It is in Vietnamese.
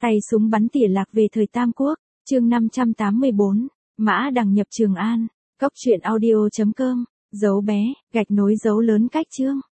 Tay súng bắn tỉa lạc về thời Tam Quốc, chương 584, Mã Đằng nhập Trường An, cốc truyện audio.com, dấu bé, gạch nối dấu lớn cách chương.